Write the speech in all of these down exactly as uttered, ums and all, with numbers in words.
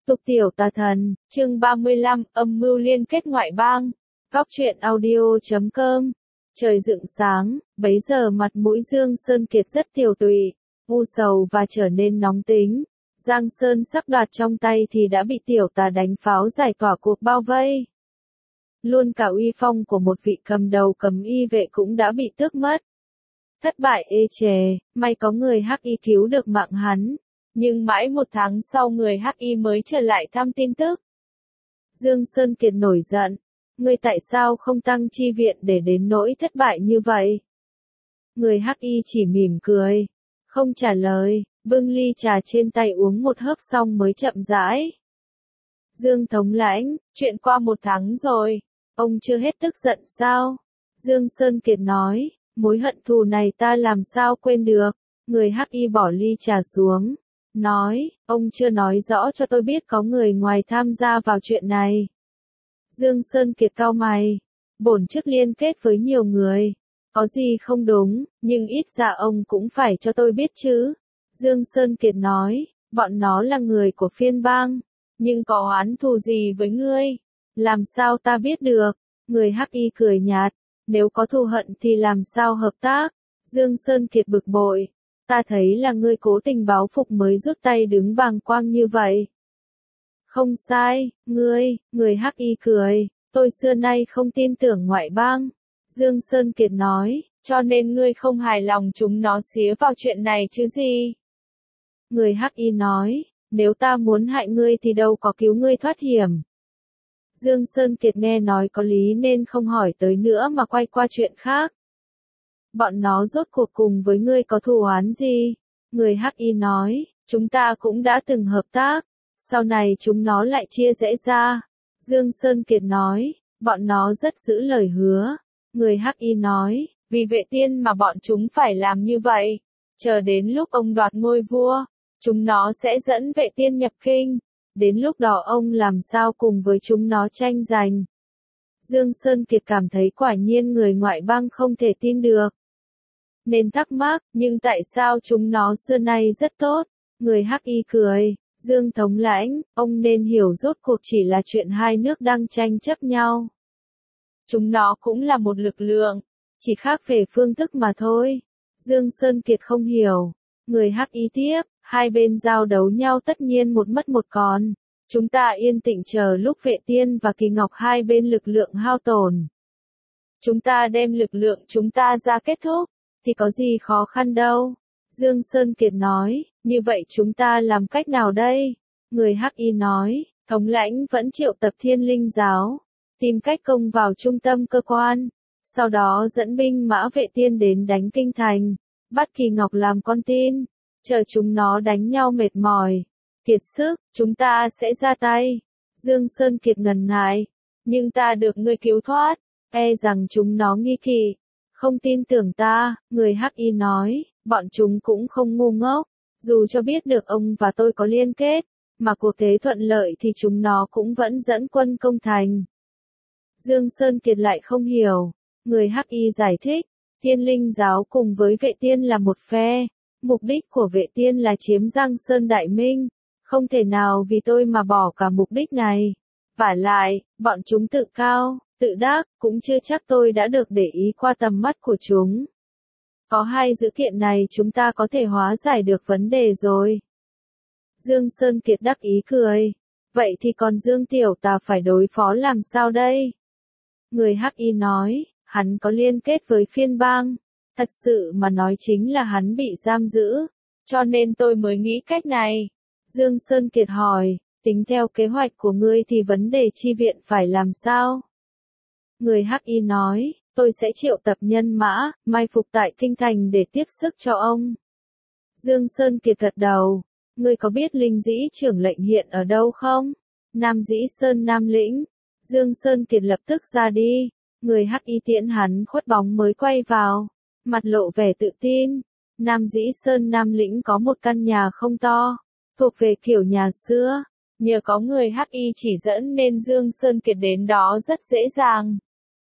Tục tiểu tà thần, chương ba mươi lăm, âm mưu liên kết ngoại bang. Góc truyện audio chấm com. Trời dựng sáng, bấy giờ mặt mũi Dương Sơn Kiệt rất tiều tụy, u sầu và trở nên nóng tính. Giang Sơn sắp đoạt trong tay thì đã bị tiểu tà đánh pháo giải tỏa cuộc bao vây. Luôn cả uy phong của một vị cầm đầu cầm y vệ cũng đã bị tước mất. Thất bại ê chề, may có người hắc y cứu được mạng hắn. Nhưng mãi một tháng sau người hắc y mới trở lại thăm tin tức. Dương Sơn Kiệt nổi giận. Ngươi tại sao không tăng chi viện để đến nỗi thất bại như vậy? Người hắc y chỉ mỉm cười. Không trả lời, bưng ly trà trên tay uống một hớp xong mới chậm rãi. Dương thống lãnh, chuyện qua một tháng rồi. Ông chưa hết tức giận sao? Dương Sơn Kiệt nói, mối hận thù này ta làm sao quên được. Người hắc y bỏ ly trà xuống. Nói, ông chưa nói rõ cho tôi biết có người ngoài tham gia vào chuyện này. Dương Sơn Kiệt cau mày, bổn chức liên kết với nhiều người, có gì không đúng, nhưng ít ra ông cũng phải cho tôi biết chứ. Dương Sơn Kiệt nói, bọn nó là người của phiên bang, nhưng có oán thù gì với ngươi, làm sao ta biết được. Người hắc y cười nhạt, nếu có thù hận thì làm sao hợp tác. Dương Sơn Kiệt bực bội. Ta thấy là ngươi cố tình báo phục mới rút tay đứng bàng quang như vậy. Không sai, ngươi, người hắc y cười, tôi xưa nay không tin tưởng ngoại bang. Dương Sơn Kiệt nói, cho nên ngươi không hài lòng chúng nó xía vào chuyện này chứ gì. Người hắc y nói, nếu ta muốn hại ngươi thì đâu có cứu ngươi thoát hiểm. Dương Sơn Kiệt nghe nói có lý nên không hỏi tới nữa mà quay qua chuyện khác. Bọn nó rốt cuộc cùng với ngươi có thù oán gì? Người hắc y nói, chúng ta cũng đã từng hợp tác, sau này chúng nó lại chia rẽ ra. Dương Sơn Kiệt nói, bọn nó rất giữ lời hứa. Người hắc y nói, vì vệ tiên mà bọn chúng phải làm như vậy. Chờ đến lúc ông đoạt ngôi vua, chúng nó sẽ dẫn vệ tiên nhập kinh. Đến lúc đó ông làm sao cùng với chúng nó tranh giành. Dương Sơn Kiệt cảm thấy quả nhiên người ngoại bang không thể tin được. Nên thắc mắc, nhưng tại sao chúng nó xưa nay rất tốt? Người hắc y cười, Dương thống lãnh, ông nên hiểu rốt cuộc chỉ là chuyện hai nước đang tranh chấp nhau. Chúng nó cũng là một lực lượng, chỉ khác về phương thức mà thôi. Dương Sơn Kiệt không hiểu. Người hắc y tiếp, hai bên giao đấu nhau tất nhiên một mất một còn. Chúng ta yên tĩnh chờ lúc vệ tiên và kỳ ngọc hai bên lực lượng hao tổn. Chúng ta đem lực lượng chúng ta ra kết thúc, thì có gì khó khăn đâu. Dương Sơn Kiệt nói, như vậy chúng ta làm cách nào đây? Người hắc y nói, thống lãnh vẫn triệu tập thiên linh giáo, tìm cách công vào trung tâm cơ quan, sau đó dẫn binh mã vệ tiên đến đánh kinh thành, bắt kỳ ngọc làm con tin, chờ chúng nó đánh nhau mệt mỏi, kiệt sức, chúng ta sẽ ra tay. Dương Sơn Kiệt ngần ngại, nhưng ta được ngươi cứu thoát, e rằng chúng nó nghi kỵ, không tin tưởng ta. Người hắc y nói, bọn chúng cũng không ngu ngốc, dù cho biết được ông và tôi có liên kết, mà cuộc thế thuận lợi thì chúng nó cũng vẫn dẫn quân công thành. Dương Sơn Kiệt lại không hiểu. Người hắc y giải thích, thiên linh giáo cùng với vệ tiên là một phe, mục đích của vệ tiên là chiếm Giang Sơn Đại Minh, không thể nào vì tôi mà bỏ cả mục đích này. Vả lại, bọn chúng tự cao, tự đắc, cũng chưa chắc tôi đã được để ý qua tầm mắt của chúng. Có hai dữ kiện này chúng ta có thể hóa giải được vấn đề rồi. Dương Sơn Kiệt đắc ý cười. Vậy thì còn Dương Tiểu Tà phải đối phó làm sao đây? Người hắc y nói, hắn có liên kết với phiên bang. Thật sự mà nói chính là hắn bị giam giữ, cho nên tôi mới nghĩ cách này. Dương Sơn Kiệt hỏi, tính theo kế hoạch của ngươi thì vấn đề chi viện phải làm sao? Người hắc y nói, tôi sẽ triệu tập nhân mã, mai phục tại kinh thành để tiếp sức cho ông. Dương Sơn Kiệt gật đầu, ngươi có biết Linh Dĩ trưởng lệnh hiện ở đâu không? Nam Dĩ Sơn Nam Lĩnh. Dương Sơn Kiệt lập tức ra đi, người hắc y tiễn hắn khuất bóng mới quay vào, mặt lộ vẻ tự tin. Nam Dĩ Sơn Nam Lĩnh có một căn nhà không to, thuộc về kiểu nhà xưa, nhờ có người hắc y chỉ dẫn nên Dương Sơn Kiệt đến đó rất dễ dàng.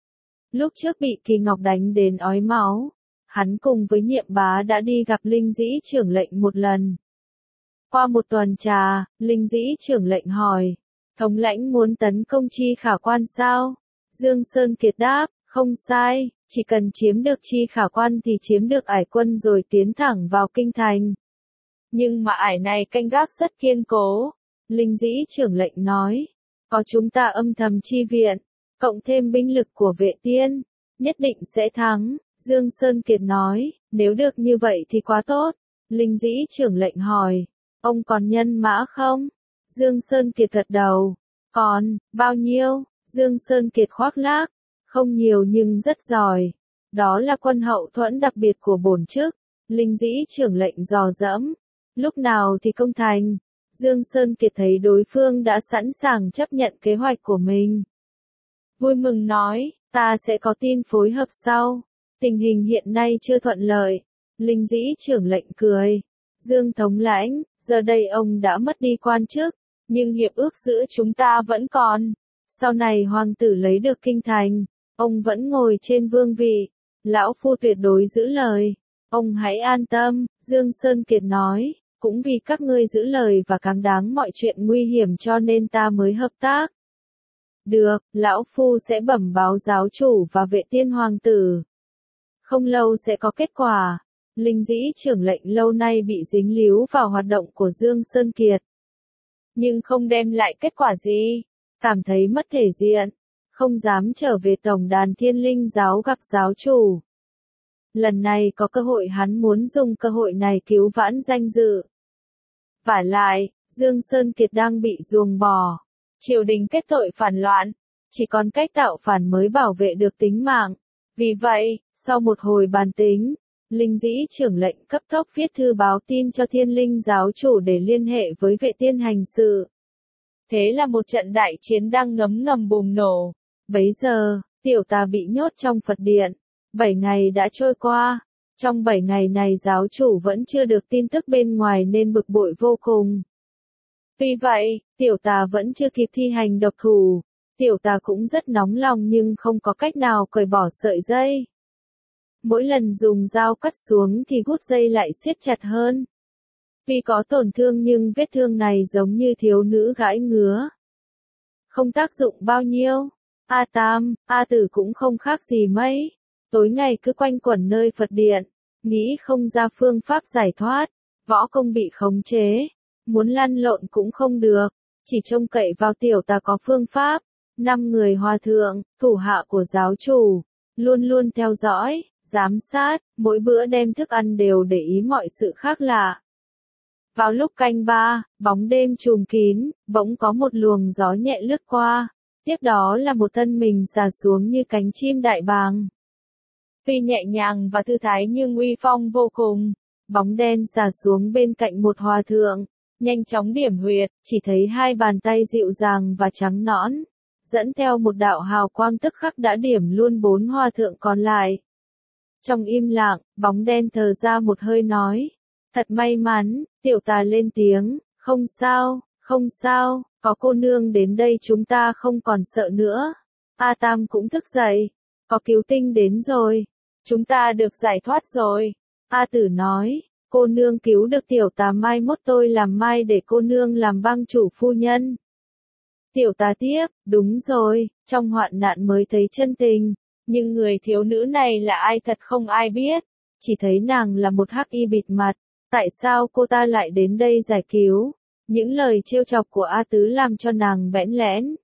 Lúc trước bị Kỳ Ngọc đánh đến ói máu, hắn cùng với Nhiệm Bá đã đi gặp Linh Dĩ trưởng lệnh một lần. Qua một tuần trà, Linh Dĩ trưởng lệnh hỏi. Thống lãnh muốn tấn công Chi Khả Quan sao? Dương Sơn Kiệt đáp, không sai, chỉ cần chiếm được Chi Khả Quan thì chiếm được ải quân rồi tiến thẳng vào kinh thành. Nhưng mà ải này canh gác rất kiên cố. Linh Dĩ trưởng lệnh nói, có chúng ta âm thầm chi viện, cộng thêm binh lực của vệ tiên, nhất định sẽ thắng. Dương Sơn Kiệt nói, nếu được như vậy thì quá tốt. Linh Dĩ trưởng lệnh hỏi, ông còn nhân mã không? Dương Sơn Kiệt gật đầu, còn, bao nhiêu? Dương Sơn Kiệt khoác lác, không nhiều nhưng rất giỏi. Đó là quân hậu thuẫn đặc biệt của bổn chức. Linh Dĩ trưởng lệnh dò dẫm, lúc nào thì công thành? Dương Sơn Kiệt thấy đối phương đã sẵn sàng chấp nhận kế hoạch của mình. Vui mừng nói, ta sẽ có tin phối hợp sau. Tình hình hiện nay chưa thuận lợi. Linh Dĩ trưởng lệnh cười. Dương thống lãnh, giờ đây ông đã mất đi quan chức, nhưng hiệp ước giữa chúng ta vẫn còn. Sau này hoàng tử lấy được kinh thành, ông vẫn ngồi trên vương vị. Lão phu tuyệt đối giữ lời. Ông hãy an tâm, Dương Sơn Kiệt nói, cũng vì các ngươi giữ lời và cáng đáng mọi chuyện nguy hiểm cho nên ta mới hợp tác. Được, lão phu sẽ bẩm báo giáo chủ và vệ tiên hoàng tử. Không lâu sẽ có kết quả. Linh Dĩ trưởng lệnh lâu nay bị dính líu vào hoạt động của Dương Sơn Kiệt. Nhưng không đem lại kết quả gì. Cảm thấy mất thể diện. Không dám trở về tổng đàn Thiên Linh giáo gặp giáo chủ. Lần này có cơ hội hắn muốn dùng cơ hội này cứu vãn danh dự. Vả lại, Dương Sơn Kiệt đang bị ruồng bỏ. Triều đình kết tội phản loạn. Chỉ còn cách tạo phản mới bảo vệ được tính mạng. Vì vậy, sau một hồi bàn tính, Linh Dĩ trưởng lệnh cấp tốc viết thư báo tin cho Thiên Linh giáo chủ để liên hệ với vệ tiên hành sự. Thế là một trận đại chiến đang ngấm ngầm bùng nổ. Bấy giờ, tiểu tà bị nhốt trong Phật điện. Bảy ngày đã trôi qua. Trong bảy ngày này giáo chủ vẫn chưa được tin tức bên ngoài nên bực bội vô cùng. Tuy vậy, tiểu tà vẫn chưa kịp thi hành độc thủ. Tiểu tà cũng rất nóng lòng nhưng không có cách nào cởi bỏ sợi dây. Mỗi lần dùng dao cắt xuống thì gút dây lại siết chặt hơn. Tuy có tổn thương nhưng vết thương này giống như thiếu nữ gãi ngứa. Không tác dụng bao nhiêu. A Tam, A Tử cũng không khác gì mấy. Tối ngày cứ quanh quẩn nơi Phật điện. Nghĩ không ra phương pháp giải thoát. Võ công bị khống chế. Muốn lăn lộn cũng không được. Chỉ trông cậy vào tiểu tà có phương pháp. Năm người hòa thượng, thủ hạ của giáo chủ. Luôn luôn theo dõi, giám sát. Mỗi bữa đem thức ăn đều để ý mọi sự khác lạ. Vào lúc canh ba, bóng đêm trùm kín, bỗng có một luồng gió nhẹ lướt qua. Tiếp đó là một thân mình xà xuống như cánh chim đại bàng. Tuy nhẹ nhàng và thư thái nhưng uy phong vô cùng. Bóng đen xà xuống bên cạnh một hòa thượng. Nhanh chóng điểm huyệt, chỉ thấy hai bàn tay dịu dàng và trắng nõn. Dẫn theo một đạo hào quang tức khắc đã điểm luôn bốn hòa thượng còn lại. Trong im lặng, bóng đen thở ra một hơi nói. Thật may mắn, tiểu tà lên tiếng, không sao, không sao, có cô nương đến đây chúng ta không còn sợ nữa. A Tam cũng thức dậy, có cứu tinh đến rồi, chúng ta được giải thoát rồi. A Tử nói, cô nương cứu được tiểu tà mai mốt tôi làm mai để cô nương làm bang chủ phu nhân. Tiểu tà tiếp, đúng rồi, trong hoạn nạn mới thấy chân tình, nhưng người thiếu nữ này là ai thật không ai biết, chỉ thấy nàng là một hắc y bịt mặt. Tại sao cô ta lại đến đây giải cứu? Những lời trêu chọc của A Tứ làm cho nàng bẽn lẽn.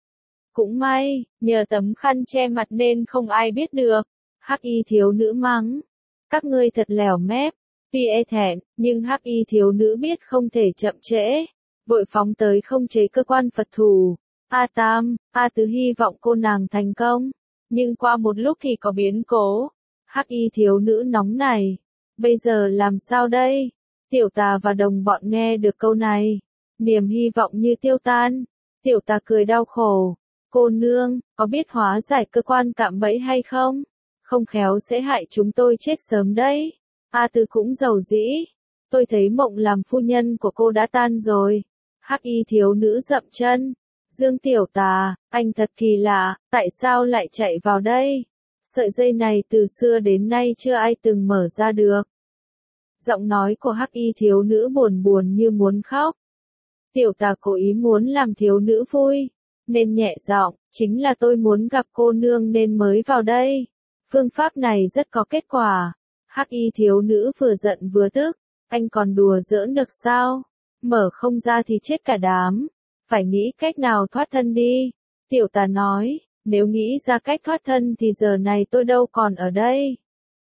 Cũng may, nhờ tấm khăn che mặt nên không ai biết được. Hắc y thiếu nữ mắng. Các ngươi thật lèo mép. Tuy e thẹn, nhưng hắc y thiếu nữ biết không thể chậm trễ. Vội phóng tới không chế cơ quan Phật thủ. A Tam, A Tứ hy vọng cô nàng thành công. Nhưng qua một lúc thì có biến cố. Hắc y thiếu nữ nóng này. Bây giờ làm sao đây? Tiểu tà và đồng bọn nghe được câu này. Niềm hy vọng như tiêu tan. Tiểu tà cười đau khổ. Cô nương, có biết hóa giải cơ quan cạm bẫy hay không? Không khéo sẽ hại chúng tôi chết sớm đấy. A Tư cũng giàu dĩ. Tôi thấy mộng làm phu nhân của cô đã tan rồi. Hắc y thiếu nữ dậm chân. Dương tiểu tà, anh thật kỳ lạ, tại sao lại chạy vào đây? Sợi dây này từ xưa đến nay chưa ai từng mở ra được. Giọng nói của hắc y thiếu nữ buồn buồn như muốn khóc. Tiểu tà cố ý muốn làm thiếu nữ vui, nên nhẹ giọng, chính là tôi muốn gặp cô nương nên mới vào đây. Phương pháp này rất có kết quả. Hắc y thiếu nữ vừa giận vừa tức, anh còn đùa giỡn được sao? Mở không ra thì chết cả đám. Phải nghĩ cách nào thoát thân đi. Tiểu tà nói, nếu nghĩ ra cách thoát thân thì giờ này tôi đâu còn ở đây.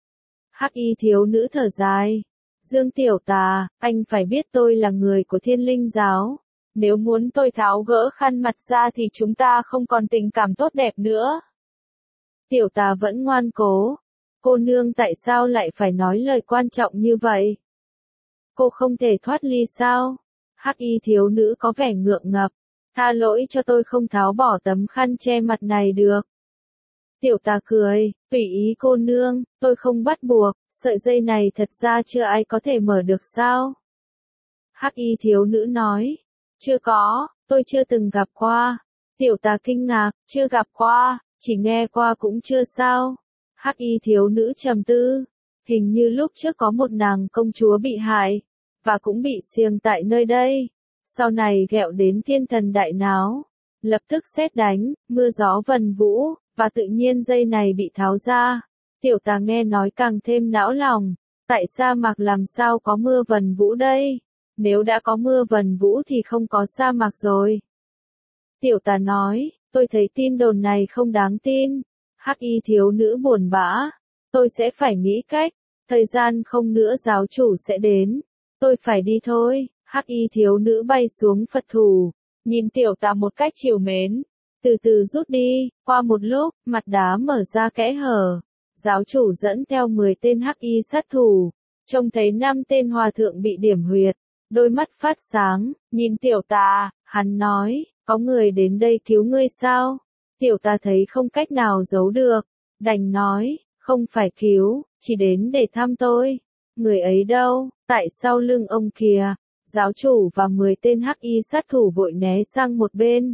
Hắc y thiếu nữ thở dài. Dương tiểu tà, anh phải biết tôi là người của Thiên Linh giáo. Nếu muốn tôi tháo gỡ khăn mặt ra thì chúng ta không còn tình cảm tốt đẹp nữa. Tiểu tà vẫn ngoan cố. Cô nương tại sao lại phải nói lời quan trọng như vậy? Cô không thể thoát ly sao? Hắc y thiếu nữ có vẻ ngượng ngập. Tha lỗi cho tôi không tháo bỏ tấm khăn che mặt này được. Tiểu tà cười, tùy ý cô nương, tôi không bắt buộc, sợi dây này thật ra chưa ai có thể mở được sao? Hắc y thiếu nữ nói, chưa có, tôi chưa từng gặp qua. Tiểu tà kinh ngạc, chưa gặp qua, chỉ nghe qua cũng chưa sao. Hắc y thiếu nữ trầm tư, hình như lúc trước có một nàng công chúa bị hại, và cũng bị xiềng tại nơi đây. Sau này ghẹo đến thiên thần đại náo, lập tức sét đánh, mưa gió vần vũ, và tự nhiên dây này bị tháo ra. Tiểu tà nghe nói càng thêm não lòng, tại sa mạc làm sao có mưa vần vũ đây? Nếu đã có mưa vần vũ thì không có sa mạc rồi. Tiểu tà nói, tôi thấy tin đồn này không đáng tin. Hắc y thiếu nữ buồn bã, tôi sẽ phải nghĩ cách, thời gian không nữa giáo chủ sẽ đến, tôi phải đi thôi. Hắc y thiếu nữ bay xuống Phật thủ, nhìn tiểu tà một cách trìu mến, từ từ rút đi. Qua một lúc, mặt đá mở ra kẽ hở, giáo chủ dẫn theo mười tên hắc y sát thủ, trông thấy năm tên hòa thượng bị điểm huyệt, đôi mắt phát sáng, nhìn tiểu tà, hắn nói, có người đến đây cứu ngươi sao? Tiểu tà thấy không cách nào giấu được, đành nói, không phải cứu, chỉ đến để thăm tôi. Người ấy đâu, tại sau lưng ông kìa. Giáo chủ và mười tên hắc y sát thủ vội né sang một bên.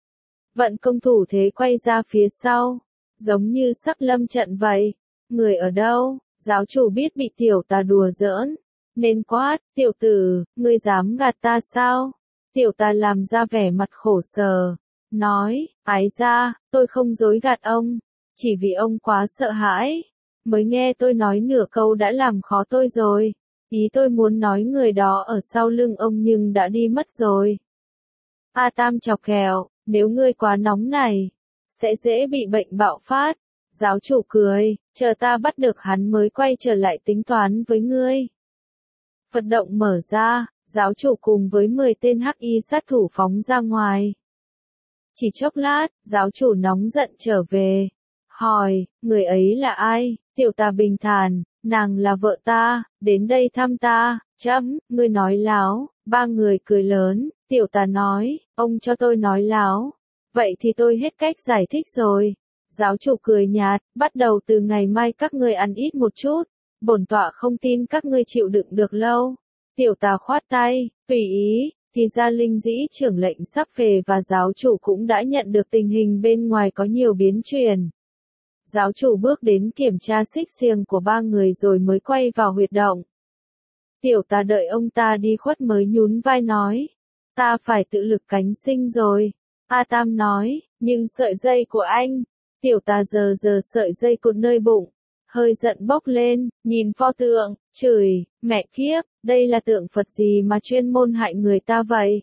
Vận công thủ thế quay ra phía sau, giống như sắp lâm trận vậy. Người ở đâu? Giáo chủ biết bị tiểu tà đùa giỡn, nên quát, tiểu tử, ngươi dám gạt ta sao? Tiểu tà làm ra vẻ mặt khổ sở, nói, ái ra, tôi không dối gạt ông, chỉ vì ông quá sợ hãi, mới nghe tôi nói nửa câu đã làm khó tôi rồi. Ý tôi muốn nói người đó ở sau lưng ông nhưng đã đi mất rồi. A Tam chọc kẹo, nếu ngươi quá nóng này, sẽ dễ bị bệnh bạo phát. Giáo chủ cười, chờ ta bắt được hắn mới quay trở lại tính toán với ngươi. Phật động mở ra, giáo chủ cùng với mười tên hắc y sát thủ phóng ra ngoài. Chỉ chốc lát, giáo chủ nóng giận trở về. Hỏi, người ấy là ai? Tiểu tà bình thản, nàng là vợ ta, đến đây thăm ta. Chấm, ngươi nói láo. Ba người cười lớn, tiểu tà nói, ông cho tôi nói láo. Vậy thì tôi hết cách giải thích rồi. Giáo chủ cười nhạt, bắt đầu từ ngày mai các ngươi ăn ít một chút. Bổn tọa không tin các ngươi chịu đựng được lâu. Tiểu tà khoát tay, tùy ý. Thì ra Linh Dĩ trưởng lệnh sắp về và giáo chủ cũng đã nhận được tình hình bên ngoài có nhiều biến chuyển. Giáo chủ bước đến kiểm tra xích xiềng của ba người rồi mới quay vào huyệt động. Tiểu tà đợi ông ta đi khuất mới nhún vai nói, ta phải tự lực cánh sinh rồi. A Tam nói, nhưng sợi dây của anh. Tiểu tà giờ giờ sợi dây cột nơi bụng, hơi giận bốc lên, nhìn pho tượng, chửi, mẹ kiếp, đây là tượng Phật gì mà chuyên môn hại người ta vậy?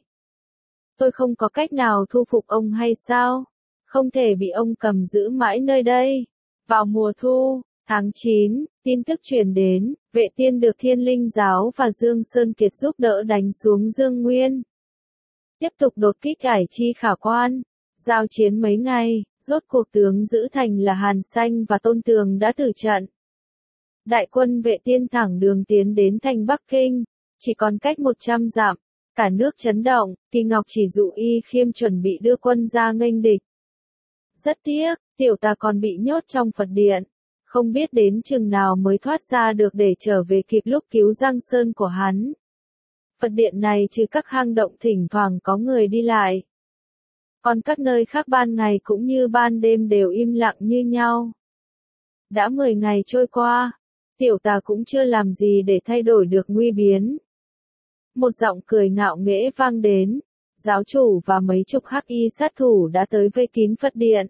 Tôi không có cách nào thu phục ông hay sao? Không thể bị ông cầm giữ mãi nơi đây. Vào mùa thu, tháng chín, tin tức truyền đến, Vệ Tiên được Thiên Linh giáo và Dương Sơn Kiệt giúp đỡ đánh xuống Dương Nguyên. Tiếp tục đột kích Ải Chi khả quan, giao chiến mấy ngày, rốt cuộc tướng giữ thành là Hàn Sanh và Tôn Tường đã tử trận. Đại quân Vệ Tiên thẳng đường tiến đến thành Bắc Kinh, chỉ còn cách một trăm dặm, cả nước chấn động, Kỳ Ngọc chỉ dụ Y Khiêm chuẩn bị đưa quân ra nghênh địch. Rất tiếc, tiểu tà còn bị nhốt trong Phật điện, không biết đến chừng nào mới thoát ra được để trở về kịp lúc cứu Giang Sơn của hắn. Phật điện này trừ các hang động thỉnh thoảng có người đi lại. Còn các nơi khác ban ngày cũng như ban đêm đều im lặng như nhau. Đã mười ngày trôi qua, Tiểu tà cũng chưa làm gì để thay đổi được nguy biến. Một giọng cười ngạo nghễ vang đến. Giáo chủ và mấy chục hắc y sát thủ đã tới vây kín Phật điện.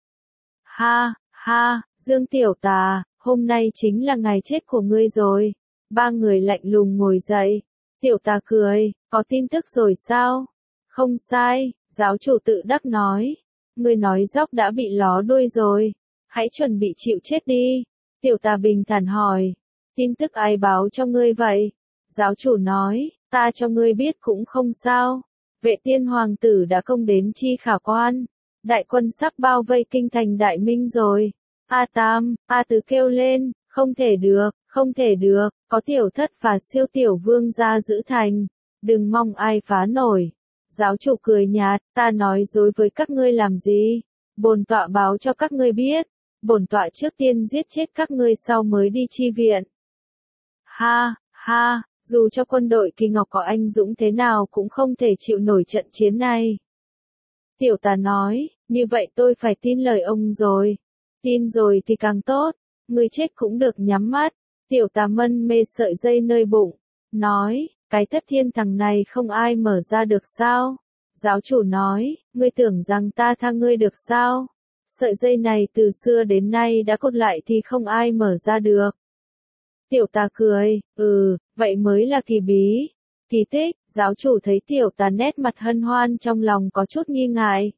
Ha, ha, Dương tiểu tà, hôm nay chính là ngày chết của ngươi rồi. Ba người lạnh lùng ngồi dậy. Tiểu tà cười, có tin tức rồi sao? Không sai, giáo chủ tự đắc nói. Ngươi nói dốc đã bị ló đuôi rồi. Hãy chuẩn bị chịu chết đi. Tiểu tà bình thản hỏi. Tin tức ai báo cho ngươi vậy? Giáo chủ nói, ta cho ngươi biết cũng không sao. Vệ tiên hoàng tử đã công đến chi khả quan. Đại quân sắp bao vây kinh thành Đại Minh rồi. A Tam, A Tứ kêu lên, không thể được, không thể được, có tiểu thất và siêu tiểu vương gia giữ thành. Đừng mong ai phá nổi. Giáo chủ cười nhạt, ta nói dối với các ngươi làm gì? Bổn tọa báo cho các ngươi biết. Bổn tọa trước tiên giết chết các ngươi sau mới đi chi viện. Ha, ha, dù cho quân đội Kỳ Ngọc có anh dũng thế nào cũng không thể chịu nổi trận chiến này. Tiểu tà nói, như vậy tôi phải tin lời ông rồi. Tin rồi thì càng tốt, người chết cũng được nhắm mắt. Tiểu tà mân mê sợi dây nơi bụng, nói, cái thất thiên thằng này không ai mở ra được sao? Giáo chủ nói, ngươi tưởng rằng ta tha ngươi được sao? Sợi dây này từ xưa đến nay đã cột lại thì không ai mở ra được. Tiểu tà cười, ừ, vậy mới là kỳ bí. Kỳ tích, giáo chủ thấy tiểu tà nét mặt hân hoan trong lòng có chút nghi ngại.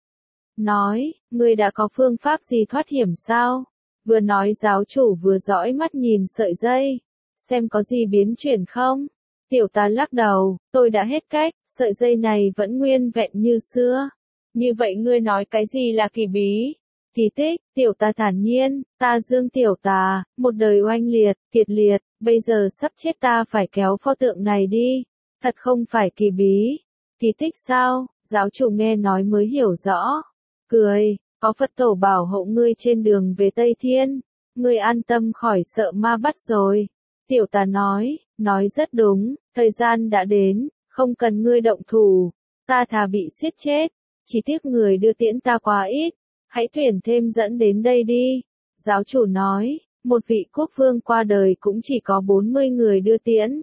Nói, ngươi đã có phương pháp gì thoát hiểm sao? Vừa nói giáo chủ vừa dõi mắt nhìn sợi dây. Xem có gì biến chuyển không? Tiểu tà lắc đầu, tôi đã hết cách, sợi dây này vẫn nguyên vẹn như xưa. Như vậy ngươi nói cái gì là kỳ bí? Kỳ tích, tiểu tà thản nhiên, ta Dương tiểu tà, một đời oanh liệt, kiệt liệt, bây giờ sắp chết ta phải kéo pho tượng này đi. Thật không phải kỳ bí. Kỳ tích sao? Giáo chủ nghe nói mới hiểu rõ. Cười, có Phật tổ bảo hộ ngươi trên đường về Tây Thiên. Ngươi an tâm khỏi sợ ma bắt rồi. Tiểu tà nói, nói rất đúng, thời gian đã đến, không cần ngươi động thủ. Ta thà bị giết chết, chỉ tiếc người đưa tiễn ta quá ít. Hãy tuyển thêm dẫn đến đây đi. Giáo chủ nói, một vị quốc vương qua đời cũng chỉ có bốn mươi người đưa tiễn.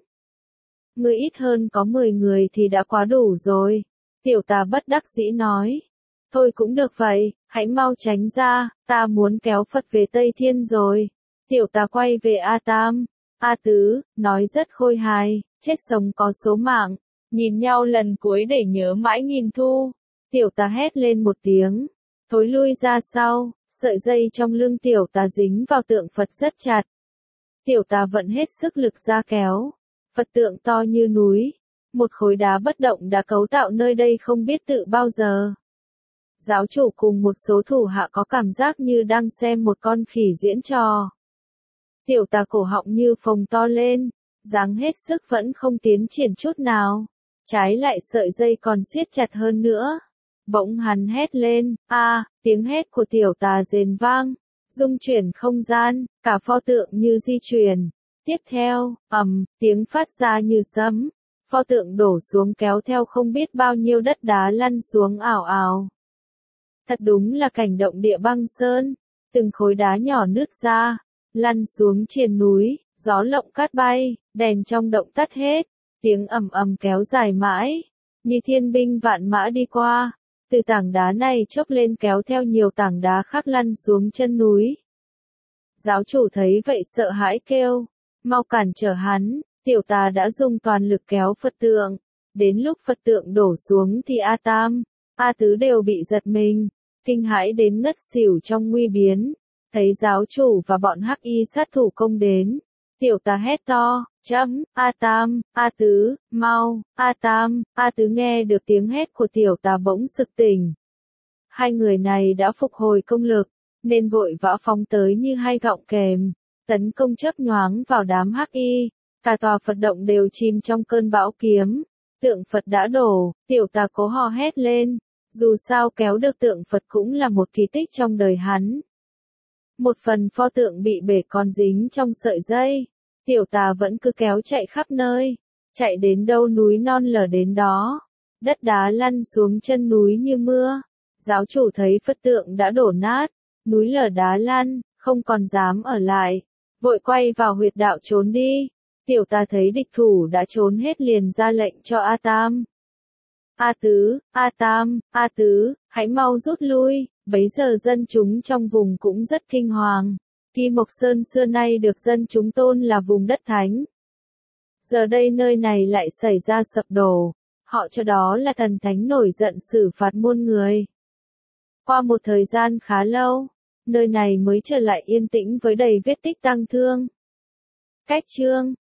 Người ít hơn có mười người thì đã quá đủ rồi. Tiểu tà bất đắc dĩ nói. Thôi cũng được vậy, hãy mau tránh ra, ta muốn kéo Phật về Tây Thiên rồi. Tiểu tà quay về A Tam, A Tứ, nói rất khôi hài, chết sống có số mạng. Nhìn nhau lần cuối để nhớ mãi nghìn thu. Tiểu tà hét lên một tiếng. Thối lui ra sau, sợi dây trong lưng tiểu tà dính vào tượng Phật rất chặt. Tiểu tà vận hết sức lực ra kéo. Phật tượng to như núi. Một khối đá bất động đã cấu tạo nơi đây không biết tự bao giờ. Giáo chủ cùng một số thủ hạ có cảm giác như đang xem một con khỉ diễn trò. Tiểu tà cổ họng như phồng to lên, dáng hết sức vẫn không tiến triển chút nào. Trái lại sợi dây còn siết chặt hơn nữa. Bỗng hắn hét lên, a, tiếng hét của tiểu tà rền vang, rung chuyển không gian, cả pho tượng như di chuyển. Tiếp theo, ầm, tiếng phát ra như sấm, pho tượng đổ xuống kéo theo không biết bao nhiêu đất đá lăn xuống ảo ảo. Thật đúng là cảnh động địa băng sơn, từng khối đá nhỏ nứt ra, lăn xuống triền núi, gió lộng cát bay, đèn trong động tắt hết, tiếng ầm ầm kéo dài mãi, như thiên binh vạn mã đi qua. Từ tảng đá này chốc lên kéo theo nhiều tảng đá khác lăn xuống chân núi. Giáo chủ thấy vậy sợ hãi kêu, mau cản trở hắn, tiểu tà đã dùng toàn lực kéo Phật tượng. Đến lúc Phật tượng đổ xuống thì A Tam, A Tứ đều bị giật mình, kinh hãi đến ngất xỉu trong nguy biến. Thấy giáo chủ và bọn hắc y sát thủ công đến, tiểu tà hét to, chấm, A Tam, A Tứ, mau, A Tam, A Tứ nghe được tiếng hét của tiểu tà bỗng sực tỉnh. Hai người này đã phục hồi công lực, nên vội vã phóng tới như hai gọng kềm, tấn công chớp nhoáng vào đám hắc y. Cả tòa Phật động đều chìm trong cơn bão kiếm, tượng Phật đã đổ, tiểu tà cố hò hét lên, dù sao kéo được tượng Phật cũng là một kỳ tích trong đời hắn. Một phần pho tượng bị bể còn dính trong sợi dây. Tiểu tà vẫn cứ kéo chạy khắp nơi, chạy đến đâu núi non lở đến đó, đất đá lăn xuống chân núi như mưa. Giáo chủ thấy Phật tượng đã đổ nát, núi lở đá lăn, không còn dám ở lại, vội quay vào huyệt đạo trốn đi. Tiểu tà thấy địch thủ đã trốn hết liền ra lệnh cho A Tam. A Tứ, A Tam, A Tứ, hãy mau rút lui. Bấy giờ dân chúng trong vùng cũng rất kinh hoàng. Kỳ Mộc Sơn xưa nay được dân chúng tôn là vùng đất thánh. Giờ đây nơi này lại xảy ra sập đổ. Họ cho đó là thần thánh nổi giận xử phạt muôn người. Qua một thời gian khá lâu, nơi này mới trở lại yên tĩnh với đầy vết tích tang thương. Cách chương